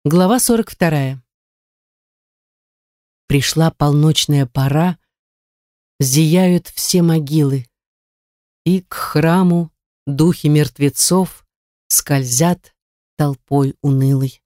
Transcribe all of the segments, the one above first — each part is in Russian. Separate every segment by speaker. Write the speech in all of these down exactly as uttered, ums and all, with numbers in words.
Speaker 1: Глава сорок вторая. Пришла полночная пора, зияют все могилы, и к храму духи мертвецов скользят толпой унылой.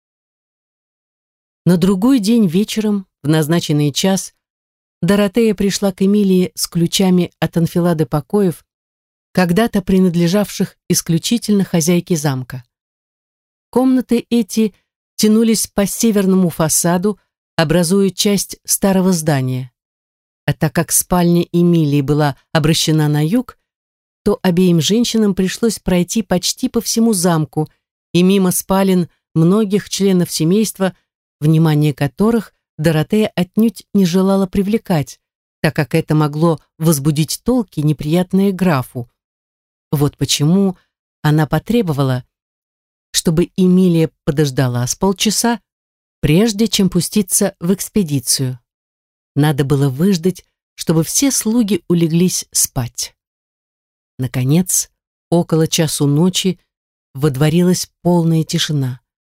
Speaker 1: На другой день вечером, в назначенный час, Доротея пришла к Эмилии с ключами от анфилады покоев, когда-то принадлежавших исключительно хозяйке замка. Комнаты эти тянулись по северному фасаду, образуя часть старого здания. А так как спальня Эмилии была обращена на юг, то обеим женщинам пришлось пройти почти по всему замку и мимо спален многих членов семейства, внимание которых Доротея отнюдь не желала привлекать, так как это могло возбудить толки, неприятные графу. Вот почему она потребовала, чтобы Эмилия подождала с полчаса, прежде чем пуститься в экспедицию. Надо было выждать, чтобы все слуги улеглись спать. Наконец, около часу ночи водворилась полная тишина.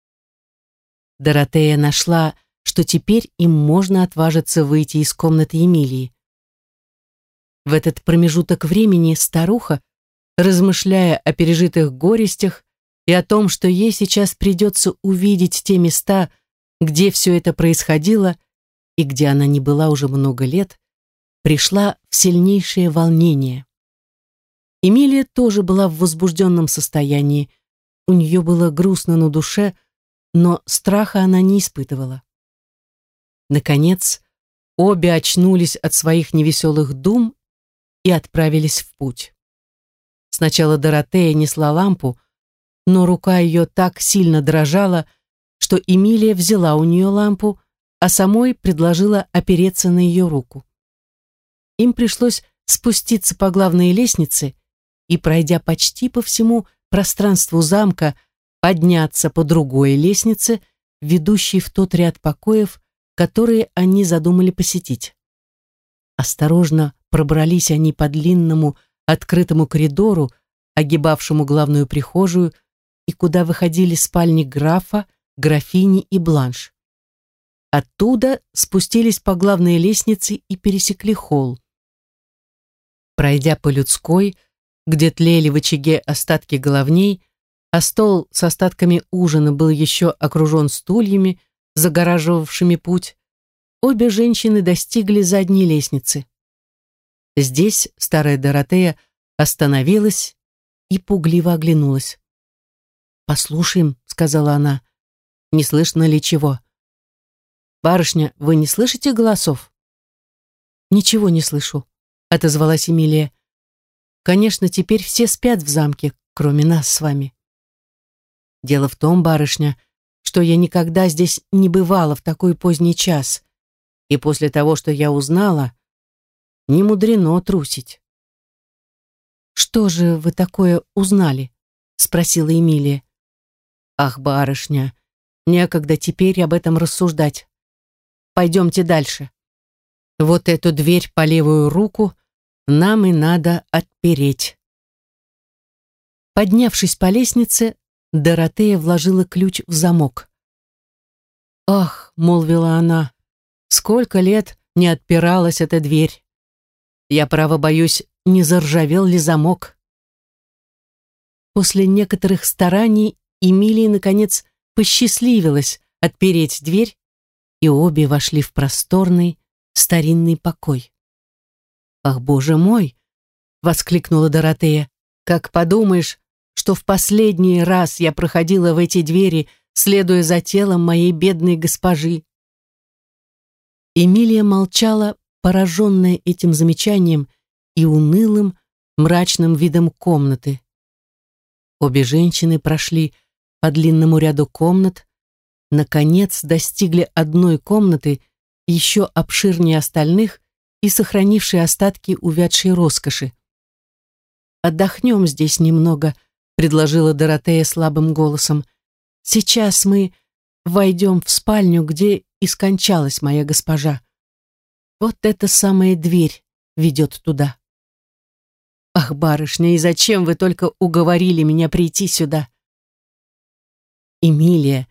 Speaker 1: Доротея нашла, что теперь им можно отважиться выйти из комнаты Эмилии. В этот промежуток времени старуха, размышляя о пережитых горестях и о том, что ей сейчас придется увидеть те места, где все это происходило и где она не была уже много лет, пришла в сильнейшее волнение. Эмилия тоже была в возбужденном состоянии, у нее было грустно на душе, но страха она не испытывала. Наконец, обе очнулись от своих невеселых дум и отправились в путь. Сначала Доротея несла лампу, но рука ее так сильно дрожала, что Эмилия взяла у нее лампу, а самой предложила опереться на ее руку. Им пришлось спуститься по главной лестнице и, пройдя почти по всему пространству замка, подняться по другой лестнице, ведущей в тот ряд покоев, которые они задумали посетить. Осторожно пробрались они по длинному открытому коридору, огибавшему главную прихожую, и куда выходили спальни графа, графини и Бланш. Оттуда спустились по главной лестнице и пересекли холл. Пройдя по людской, где тлели в очаге остатки головней, а стол с остатками ужина был еще окружен стульями, загораживавшими путь, обе женщины достигли задней лестницы. Здесь старая Доротея остановилась и пугливо оглянулась. «Послушаем», — сказала она, — «не слышно ли чего?» «Барышня, вы не слышите голосов?» «Ничего не слышу», — отозвалась Эмилия. «Конечно, теперь все спят в замке, кроме нас с вами». «Дело в том, барышня, что я никогда здесь не бывала в такой поздний час, и после того, что я узнала, не мудрено трусить». «Что же вы такое узнали?» — спросила Эмилия. «Ах, барышня, некогда теперь об этом рассуждать. Пойдемте дальше. Вот эту дверь по левую руку нам и надо отпереть». Поднявшись по лестнице, Доротея вложила ключ в замок. «Ах», — молвила она, — «сколько лет не отпиралась эта дверь. Я, право, боюсь, не заржавел ли замок». После некоторых стараний Эмилии, наконец, посчастливилось отпереть дверь, и обе вошли в просторный старинный покой. «Ах, боже мой!» — воскликнула Доротея. «Как подумаешь, что в последний раз я проходила в эти двери, следуя за телом моей бедной госпожи». Эмилия молчала, пораженная этим замечанием и унылым, мрачным видом комнаты. Обе женщины прошли по длинному ряду комнат, наконец достигли одной комнаты, еще обширнее остальных и сохранившей остатки увядшей роскоши. «Отдохнем здесь немного», — предложила Доротея слабым голосом. «Сейчас мы войдем в спальню, где и скончалась моя госпожа. Вот эта самая дверь ведет туда». «Ах, барышня, и зачем вы только уговорили меня прийти сюда?» «Эмилия»,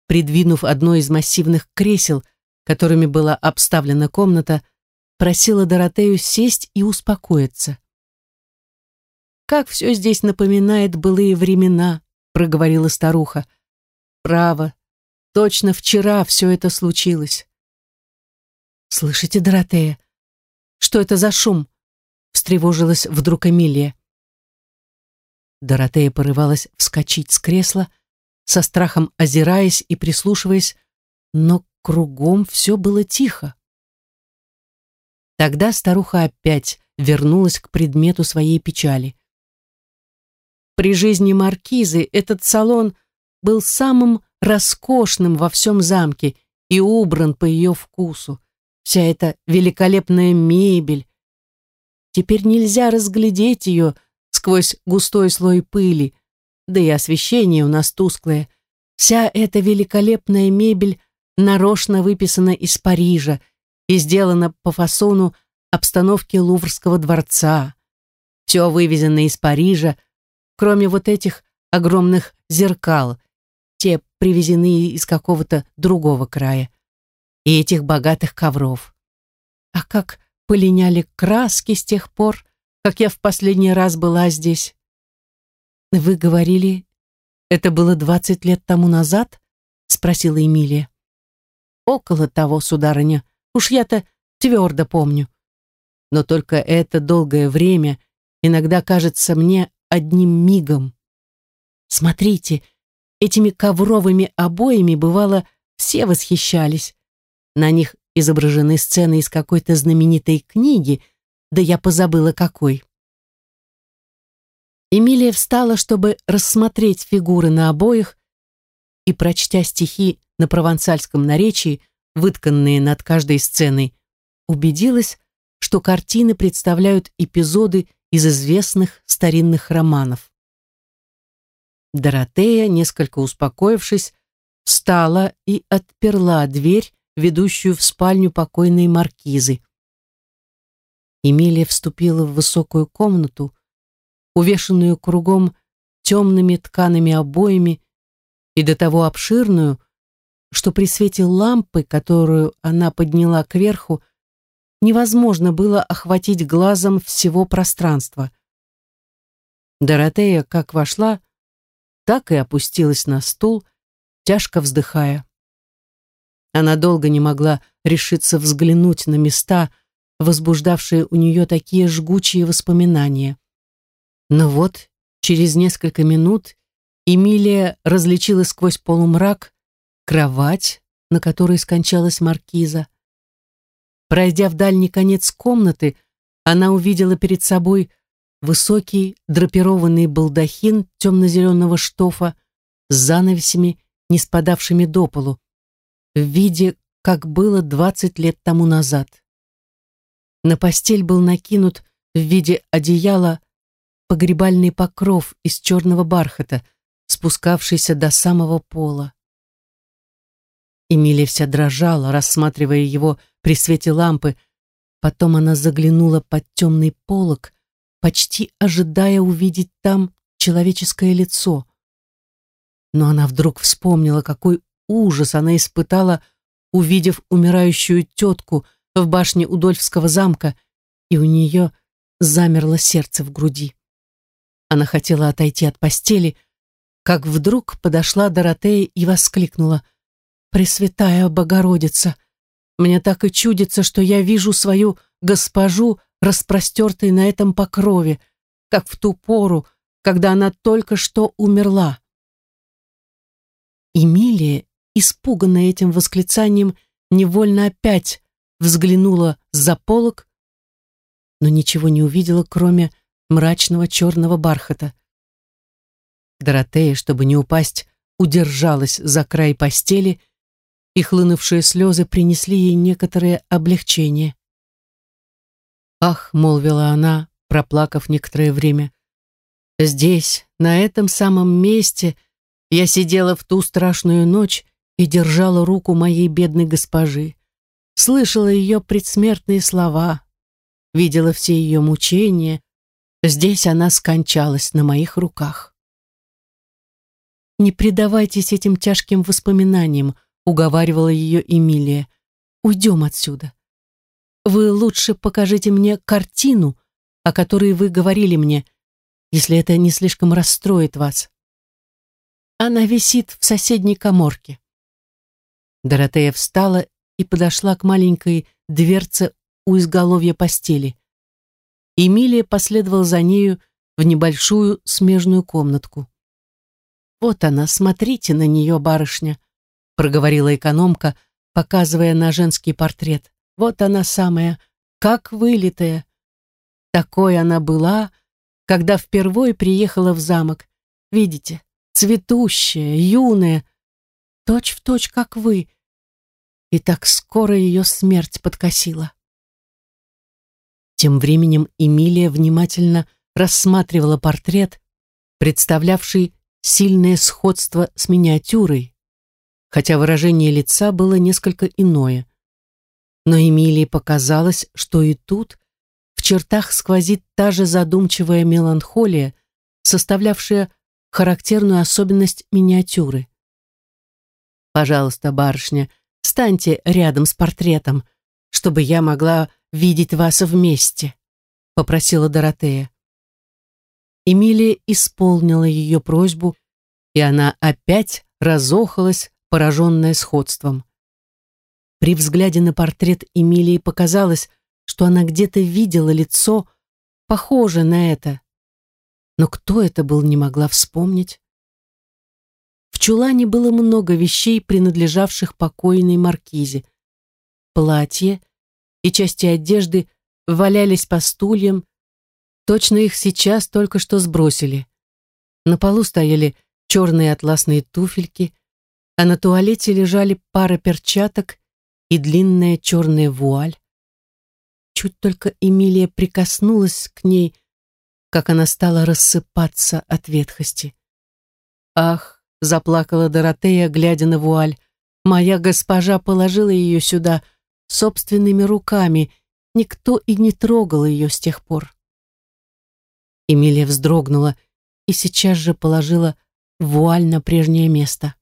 Speaker 1: придвинув одно из массивных кресел, которыми была обставлена комната, просила Доротею сесть и успокоиться. «Как все здесь напоминает былые времена», — проговорила старуха. «Право, точно вчера все это случилось». «Слышите, Доротея, что это за шум?» — встревожилась вдруг Эмилия. Доротея порывалась вскочить с кресла, со страхом озираясь и прислушиваясь, но кругом все было тихо. Тогда старуха опять вернулась к предмету своей печали. При жизни маркизы этот салон был самым роскошным во всем замке и убран по ее вкусу. Вся эта великолепная мебель. Теперь нельзя разглядеть ее сквозь густой слой пыли, да и освещение у нас тусклое. Вся эта великолепная мебель нарочно выписана из Парижа и сделана по фасону обстановки Луврского дворца. Все вывезено из Парижа, кроме вот этих огромных зеркал, те привезены из какого-то другого края, и этих богатых ковров. А как полиняли краски с тех пор, как я в последний раз была здесь. Вы говорили, это было двадцать лет тому назад? Спросила Эмилия. Около того, сударыня, уж я-то твердо помню. Но только это долгое время иногда кажется мне одним мигом. Смотрите, этими ковровыми обоями, бывало, все восхищались. На них изображены сцены из какой-то знаменитой книги, да я позабыла какой. Эмилия встала, чтобы рассмотреть фигуры на обоях, и, прочтя стихи на провансальском наречии, вытканные над каждой сценой, убедилась, что картины представляют эпизоды из известных старинных романов. Доротея, несколько успокоившись, встала и отперла дверь, ведущую в спальню покойной маркизы. Эмилия вступила в высокую комнату, увешанную кругом темными ткаными обоями и до того обширную, что при свете лампы, которую она подняла кверху, невозможно было охватить глазом всего пространства. Доротея как вошла, так и опустилась на стул, тяжко вздыхая. Она долго не могла решиться взглянуть на места, возбуждавшие у нее такие жгучие воспоминания. Но вот, через несколько минут, Эмилия различила сквозь полумрак кровать, на которой скончалась маркиза. Пройдя в дальний конец комнаты, она увидела перед собой высокий драпированный балдахин темно-зеленого штофа с занавесями, не спадавшими до полу, в виде, как было двадцать лет тому назад. На постель был накинут в виде одеяла погребальный покров из черного бархата, спускавшийся до самого пола. Эмилия вся дрожала, рассматривая его при свете лампы. Потом она заглянула под темный полог, почти ожидая увидеть там человеческое лицо. Но она вдруг вспомнила, какой ужас она испытала, увидев умирающую тетку в башне Удольфского замка, и у нее замерло сердце в груди. Она хотела отойти от постели, как вдруг подошла Доротея и воскликнула: «Пресвятая Богородица! Мне так и чудится, что я вижу свою госпожу, распростертой на этом покрове, как в ту пору, когда она только что умерла». Эмилия, испуганная этим восклицанием, невольно опять взглянула за полог, но ничего не увидела, кроме мрачного черного бархата. Доротея, чтобы не упасть, удержалась за край постели, и хлынувшие слезы принесли ей некоторое облегчение. «Ах», — молвила она, проплакав некоторое время, — «здесь, на этом самом месте, я сидела в ту страшную ночь и держала руку моей бедной госпожи, слышала ее предсмертные слова, видела все ее мучения. Здесь она скончалась на моих руках». «Не предавайтесь этим тяжким воспоминаниям», — уговаривала ее Эмилия. «Уйдем отсюда. Вы лучше покажите мне картину, о которой вы говорили мне, если это не слишком расстроит вас. Она висит в соседней каморке». Доротея встала и подошла к маленькой дверце у изголовья постели. Эмилия последовала за нею в небольшую смежную комнатку. «Вот она, смотрите на нее, барышня», — проговорила экономка, показывая на женский портрет. «Вот она самая, как вылитая. Такой она была, когда впервые приехала в замок. Видите, цветущая, юная, точь-в-точь, как вы. И так скоро ее смерть подкосила». Тем временем Эмилия внимательно рассматривала портрет, представлявший сильное сходство с миниатюрой, хотя выражение лица было несколько иное. Но Эмилии показалось, что и тут в чертах сквозит та же задумчивая меланхолия, составлявшая характерную особенность миниатюры. «Пожалуйста, барышня, станьте рядом с портретом, чтобы я могла видеть вас вместе», — попросила Доротея. Эмилия исполнила ее просьбу, и она опять разохалась, пораженная сходством. При взгляде на портрет Эмилии показалось, что она где-то видела лицо, похожее на это. Но кто это был, не могла вспомнить. В чулане было много вещей, принадлежавших покойной маркизе. Платье и части одежды валялись по стульям, точно их сейчас только что сбросили. На полу стояли черные атласные туфельки, а на туалете лежали пара перчаток и длинная черная вуаль. Чуть только Эмилия прикоснулась к ней, как она стала рассыпаться от ветхости. «Ах!» — заплакала Доротея, глядя на вуаль. «Моя госпожа положила ее сюда собственными руками, никто и не трогал ее с тех пор». Эмилия вздрогнула и сейчас же положила вуаль на прежнее место.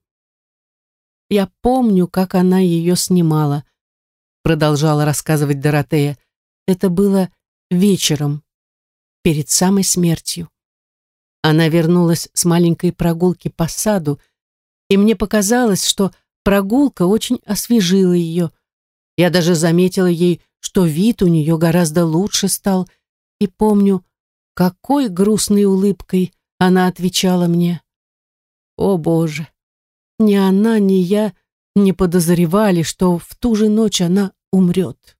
Speaker 1: «Я помню, как она ее снимала», — продолжала рассказывать Доротея. «Это было вечером, перед самой смертью. Она вернулась с маленькой прогулки по саду, и мне показалось, что прогулка очень освежила ее. Я даже заметила ей, что вид у нее гораздо лучше стал, и помню, какой грустной улыбкой она отвечала мне. О, Боже! Ни она, ни я не подозревали, что в ту же ночь она умрет».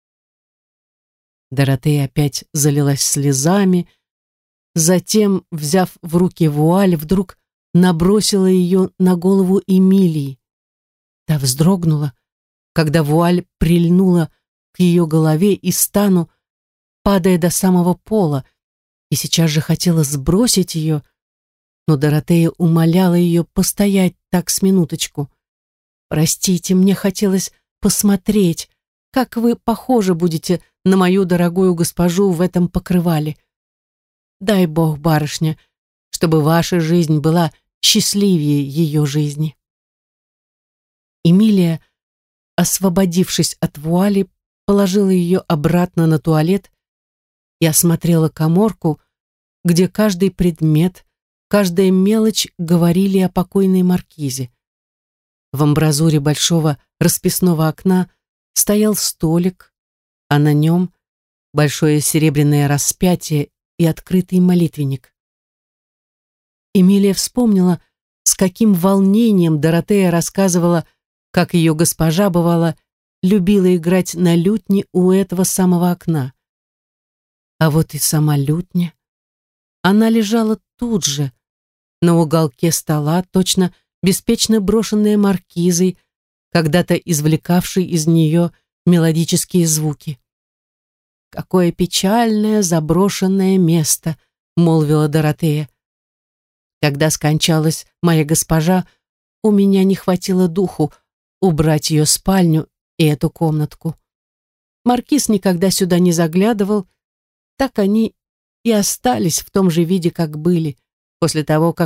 Speaker 1: Доротея опять залилась слезами, затем, взяв в руки вуаль, вдруг набросила ее на голову Эмилии. Та вздрогнула, когда вуаль прильнула к ее голове и стану, падая до самого пола, и сейчас же хотела сбросить ее, но Доротея умоляла ее постоять так с минуточку. «Простите, мне хотелось посмотреть, как вы похожи будете на мою дорогую госпожу в этом покрывале. Дай Бог, барышня, чтобы ваша жизнь была счастливее ее жизни». Эмилия, освободившись от вуали, положила ее обратно на туалет и осмотрела каморку, где каждый предмет, каждая мелочь говорили о покойной маркизе. В амбразуре большого расписного окна стоял столик, а на нем большое серебряное распятие и открытый молитвенник. Эмилия вспомнила, с каким волнением Доротея рассказывала, как ее госпожа, бывало, любила играть на лютне у этого самого окна. А вот и сама лютня. Она лежала тут же, на уголке стола, точно беспечно брошенная маркизой, когда-то извлекавшей из нее мелодические звуки. «Какое печальное заброшенное место», — молвила Доротея. «Когда скончалась моя госпожа, у меня не хватило духу убрать ее спальню и эту комнатку. Маркиз никогда сюда не заглядывал, так они и остались в том же виде, как были, после того, как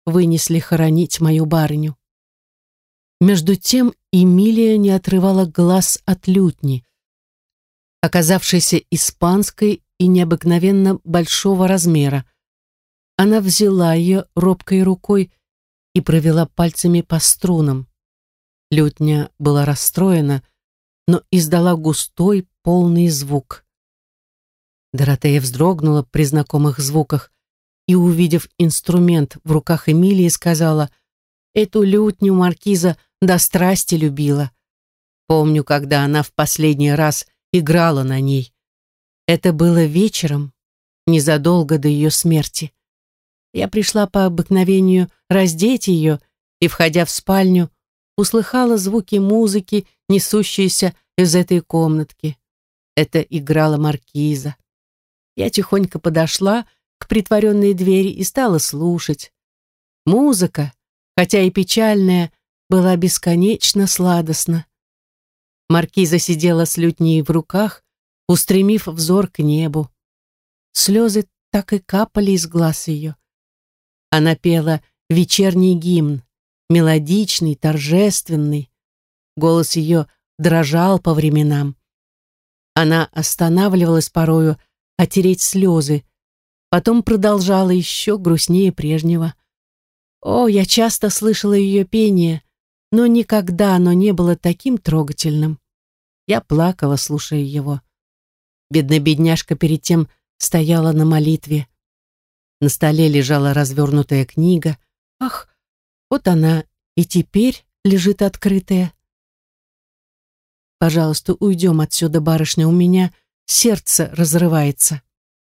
Speaker 1: вынесли хоронить мою барыню. Между тем Эмилия не отрывала глаз от лютни, оказавшейся испанской и необыкновенно большого размера. Она взяла ее робкой рукой и провела пальцами по струнам. Лютня была расстроена, но издала густой, полный звук. Доротея вздрогнула при знакомых звуках и, увидев инструмент в руках Эмилии, сказала: «Эту лютню маркиза до страсти любила. Помню, когда она в последний раз играла на ней. Это было вечером, незадолго до ее смерти. Я пришла по обыкновению раздеть ее и, входя в спальню, услыхала звуки музыки, несущиеся из этой комнатки. Это играла маркиза. Я тихонько подошла к притворенной двери и стала слушать. Музыка, хотя и печальная, была бесконечно сладостна. Маркиза сидела с лютней в руках, устремив взор к небу. Слезы так и капали из глаз ее. Она пела вечерний гимн, мелодичный, торжественный. Голос ее дрожал по временам. Она останавливалась порою отереть слезы, потом продолжала еще грустнее прежнего. О, я часто слышала ее пение, но никогда оно не было таким трогательным. Я плакала, слушая его. Бедная бедняжка перед тем стояла на молитве. На столе лежала развернутая книга. Ах, вот она и теперь лежит открытая. Пожалуйста, уйдем отсюда, барышня, у меня сердце разрывается.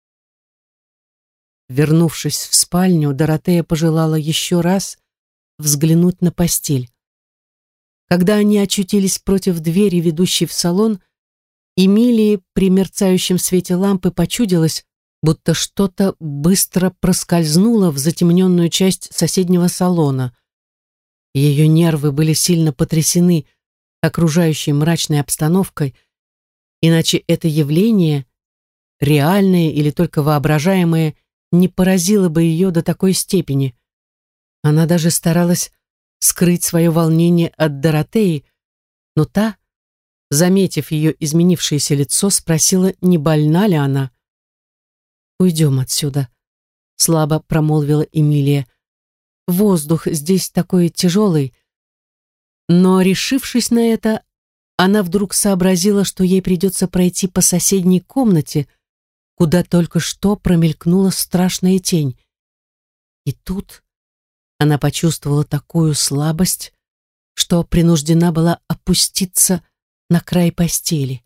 Speaker 1: Вернувшись в спальню, Доротея пожелала еще раз взглянуть на постель. Когда они очутились против двери, ведущей в салон, Эмилии при мерцающем свете лампы почудилось, будто что-то быстро проскользнуло в затемненную часть соседнего салона. Ее нервы были сильно потрясены окружающей мрачной обстановкой, иначе это явление, реальное или только воображаемое, не поразило бы ее до такой степени. Она даже старалась скрыть свое волнение от Доротеи, но та, заметив ее изменившееся лицо, спросила, не больна ли она. «Уйдем отсюда», — слабо промолвила Эмилия. «Воздух здесь такой тяжелый». Но, решившись на это, она вдруг сообразила, что ей придется пройти по соседней комнате, куда только что промелькнула страшная тень. И тут она почувствовала такую слабость, что принуждена была опуститься на край постели.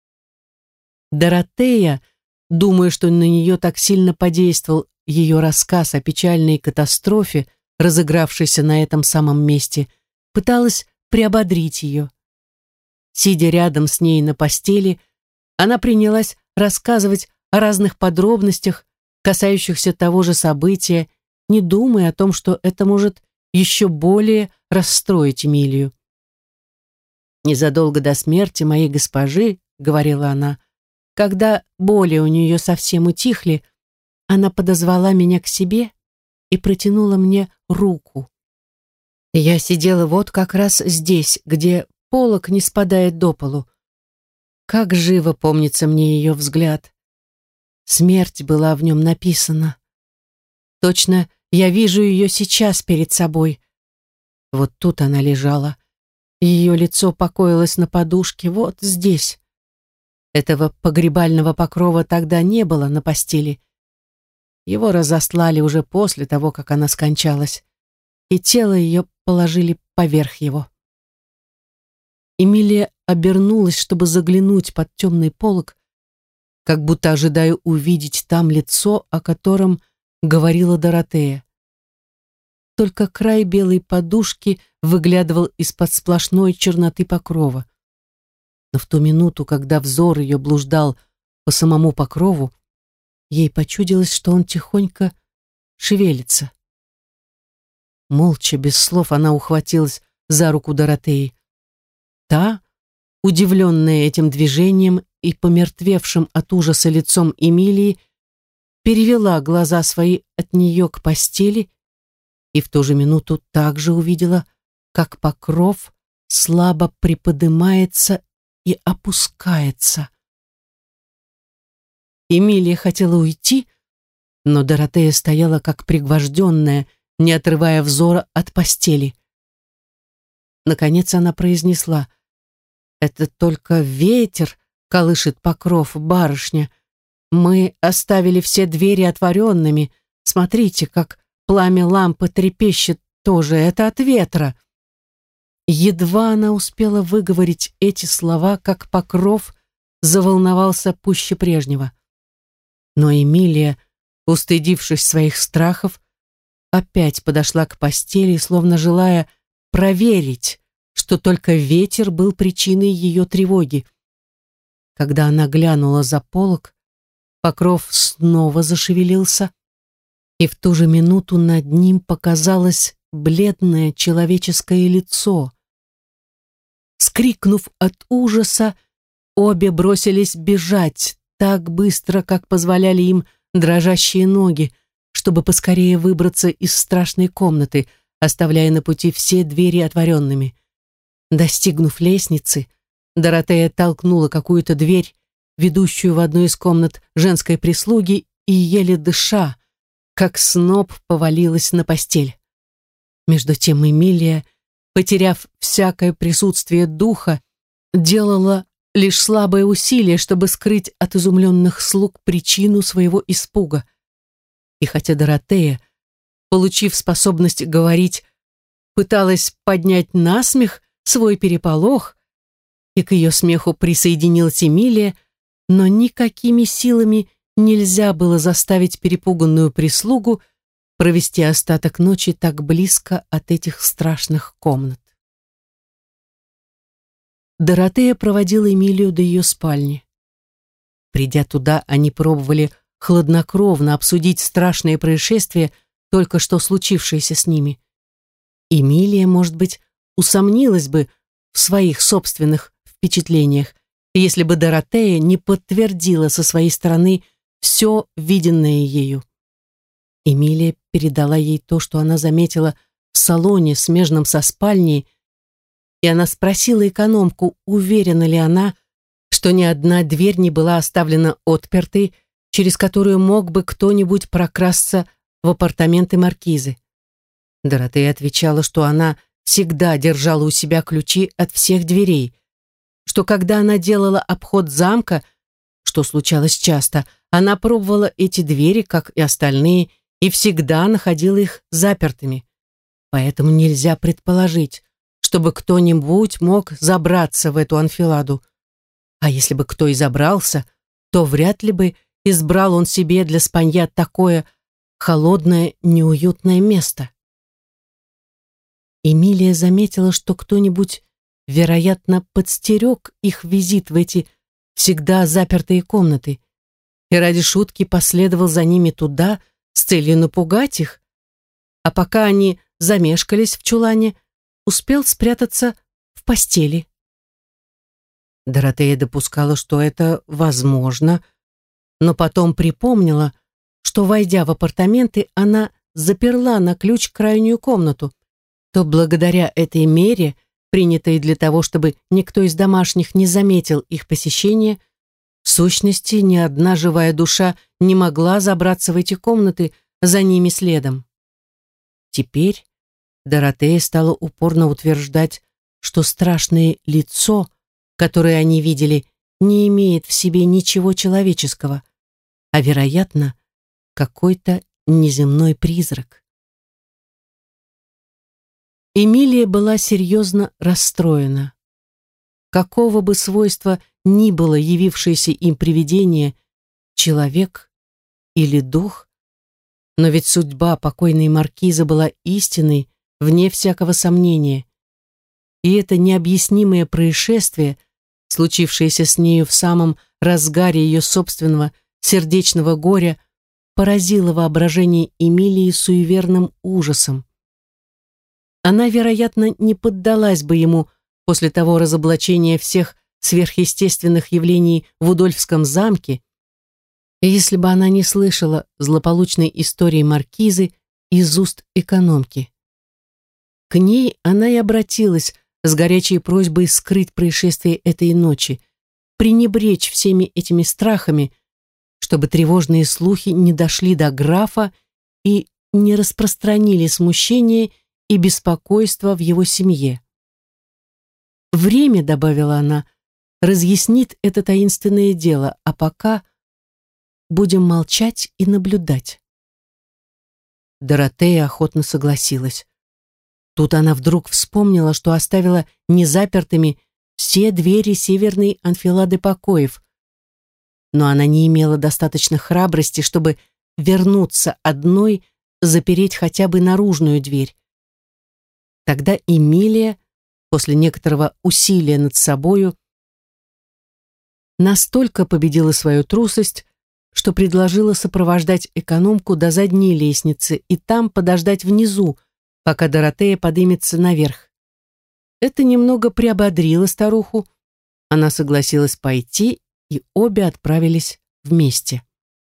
Speaker 1: Доротея, думая, что на нее так сильно подействовал ее рассказ о печальной катастрофе, разыгравшейся на этом самом месте, пыталась приободрить ее. Сидя рядом с ней на постели, она принялась рассказывать о разных подробностях, касающихся того же события, не думая о том, что это может еще более расстроить Эмилию. «Незадолго до смерти моей госпожи, — говорила она, — когда боли у нее совсем утихли, она подозвала меня к себе и протянула мне руку. Я сидела вот как раз здесь, где полог не спадает до полу. Как живо помнится мне ее взгляд. Смерть была в нем написана. Точно я вижу ее сейчас перед собой. Вот тут она лежала. Ее лицо покоилось на подушке вот здесь. Этого погребального покрова тогда не было на постели. Его разослали уже после того, как она скончалась, и тело ее положили поверх его. Эмилия обернулась, чтобы заглянуть под темный полог, как будто ожидая увидеть там лицо, о котором говорила Доротея. Только край белой подушки выглядывал из-под сплошной черноты покрова. Но в ту минуту, когда взор ее блуждал по самому покрову, ей почудилось, что он тихонько шевелится. Молча, без слов, она ухватилась за руку Доротеи. Та, удивленная этим движением и помертвевшим от ужаса лицом Эмилии, перевела глаза свои от нее к постели и в ту же минуту также увидела, как покров слабо приподнимается и опускается. Эмилия хотела уйти, но Доротея стояла как пригвожденная, не отрывая взора от постели. Наконец она произнесла: «Это только ветер колышет покров, барышня. Мы оставили все двери отворенными. Смотрите, как пламя лампы трепещет тоже. Это от ветра». Едва она успела выговорить эти слова, как покров заволновался пуще прежнего. Но Эмилия, устыдившись своих страхов, опять подошла к постели, словно желая проверить, что только ветер был причиной ее тревоги. Когда она глянула за полог, покров снова зашевелился, и в ту же минуту над ним показалось бледное человеческое лицо. Вскрикнув от ужаса, обе бросились бежать так быстро, как позволяли им дрожащие ноги, чтобы поскорее выбраться из страшной комнаты, оставляя на пути все двери отворенными. Достигнув лестницы, Доротея толкнула какую-то дверь, ведущую в одну из комнат женской прислуги, и, еле дыша, как сноп, повалилась на постель. Между тем Эмилия, потеряв всякое присутствие духа, делала лишь слабое усилие, чтобы скрыть от изумленных слуг причину своего испуга. И хотя Доротея, получив способность говорить, пыталась поднять насмех свой переполох, и к ее смеху присоединилась Эмилия, но никакими силами нельзя было заставить перепуганную прислугу провести остаток ночи так близко от этих страшных комнат. Доротея проводила Эмилию до ее спальни. Придя туда, они пробовали хладнокровно обсудить страшное происшествие, только что случившееся с ними. Эмилия, может быть, усомнилась бы в своих собственных впечатлениях, если бы Доротея не подтвердила со своей стороны все виденное ею. Эмилия передала ей то, что она заметила в салоне, смежном со спальней, и она спросила экономку, уверена ли она, что ни одна дверь не была оставлена отпертой, через которую мог бы кто-нибудь прокрасться в апартаменты маркизы. Доротея отвечала, что она всегда держала у себя ключи от всех дверей, что когда она делала обход замка, что случалось часто, она пробовала эти двери, как и остальные, и всегда находила их запертыми. Поэтому нельзя предположить, чтобы кто-нибудь мог забраться в эту анфиладу. А если бы кто и забрался, то вряд ли бы избрал он себе для спанья такое холодное, неуютное место. Эмилия заметила, что кто-нибудь, вероятно, подстерег их визит в эти всегда запертые комнаты, и ради шутки последовал за ними туда с целью напугать их, а пока они замешкались в чулане, успел спрятаться в постели. Доротея допускала, что это возможно, но потом припомнила, что, войдя в апартаменты, она заперла на ключ крайнюю комнату, то благодаря этой мере, принятой для того, чтобы никто из домашних не заметил их посещения, в сущности, ни одна живая душа не могла забраться в эти комнаты за ними следом. Теперь Доротея стала упорно утверждать, что страшное лицо, которое они видели, не имеет в себе ничего человеческого, а, вероятно, какой-то неземной призрак. Эмилия была серьезно расстроена. Какого бы свойства ни было явившееся им привидение, человек или дух, но ведь судьба покойной маркизы была истинной, вне всякого сомнения. И это необъяснимое происшествие, случившееся с нею в самом разгаре ее собственного сердечного горя, поразило воображение Эмилии суеверным ужасом. Она, вероятно, не поддалась бы ему после того разоблачения всех сверхъестественных явлений в Удольфском замке, если бы она не слышала злополучной истории маркизы из уст экономки. К ней она и обратилась с горячей просьбой скрыть происшествие этой ночи, пренебречь всеми этими страхами, чтобы тревожные слухи не дошли до графа и не распространили смущение и беспокойство в его семье. «Время, — добавила она, — разъяснит это таинственное дело, а пока будем молчать и наблюдать». Доротея охотно согласилась. Тут она вдруг вспомнила, что оставила незапертыми все двери северной анфилады покоев, но она не имела достаточно храбрости, чтобы вернуться одной, запереть хотя бы наружную дверь. Тогда Эмилия, после некоторого усилия над собою, настолько победила свою трусость, что предложила сопровождать экономку до задней лестницы и там подождать внизу, пока Доротея поднимется наверх. Это немного приободрило старуху. Она согласилась пойти, и обе отправились вместе.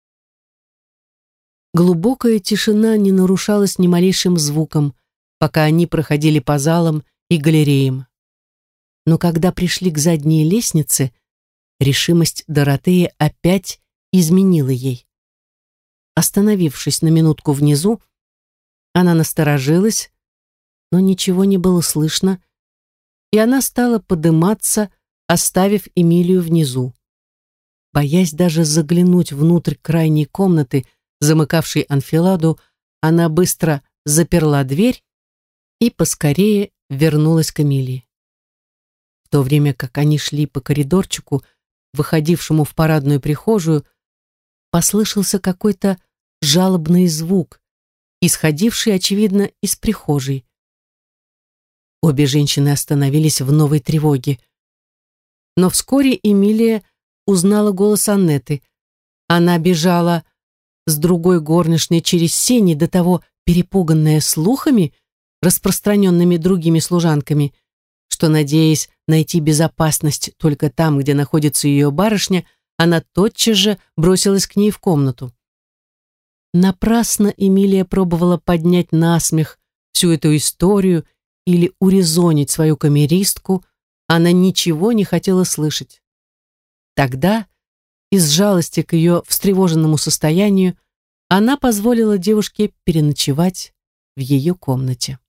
Speaker 1: Глубокая тишина не нарушалась ни малейшим звуком, пока они проходили по залам и галереям. Но когда пришли к задней лестнице, решимость Доротеи опять изменила ей. Остановившись на минутку внизу, она насторожилась, но ничего не было слышно, и она стала подниматься, оставив Эмилию внизу. Боясь даже заглянуть внутрь крайней комнаты, замыкавшей анфиладу, она быстро заперла дверь и поскорее вернулась к Эмилии. В то время как они шли по коридорчику, выходившему в парадную прихожую, послышался какой-то жалобный звук, исходивший, очевидно, из прихожей. Обе женщины остановились в новой тревоге. Но вскоре Эмилия узнала голос Аннеты. Она бежала с другой горничной через сени, до того перепуганная слухами, распространенными другими служанками, что, надеясь найти безопасность только там, где находится ее барышня, она тотчас же бросилась к ней в комнату. Напрасно Эмилия пробовала поднять насмех всю эту историю или урезонить свою камеристку, она ничего не хотела слышать. Тогда, из жалости к ее встревоженному состоянию, она позволила девушке переночевать в ее комнате.